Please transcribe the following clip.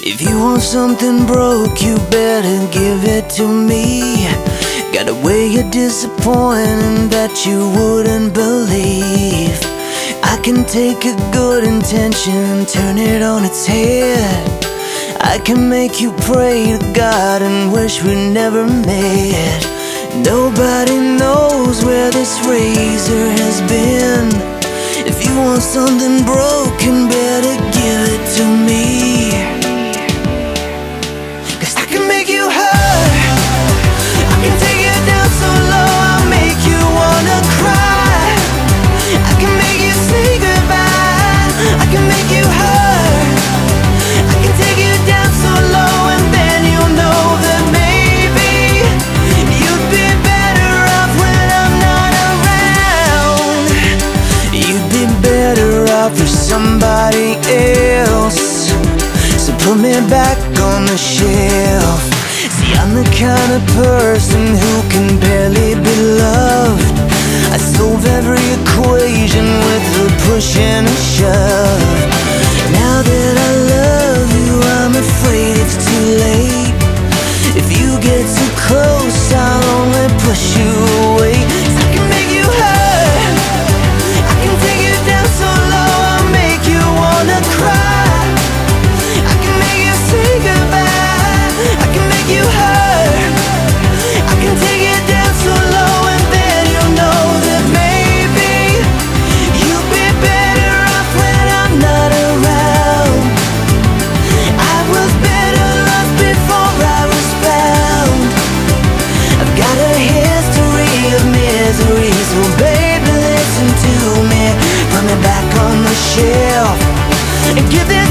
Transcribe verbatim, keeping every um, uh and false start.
If you want something broke, you better give it to me. Got a way of disappointing that you wouldn't believe. I can take a good intention and turn it on its head. I can make you pray to God and wish we never met. Nobody knows where this razor has been. If you want something broken, better give it to me. 'Cause I can make you hurt, I can take you down so low, I'll make you wanna cry. I can make you say goodbye, I can make you hurt, I can take you down so low, and then you'll know that maybe you'd be better off when I'm not around. You'd be better off with somebody else. So put me back on the shelf. See, I'm the kind of person who can barely be loved. I solve every equation with a push and a shove. Now that I love you, I'm afraid it's too late. If you get too close, I'll only push you away. 'Cause I can make you hurt, I can take you down so low, I'll make you wanna cry. I can make you say goodbye, I can make you hurt, I can take you down so low, and then you'll know that maybe you'll be better off when I'm not around. I was better lost before I was found. I've got a history of misery, so baby listen to me. Put me back on the shelf and give this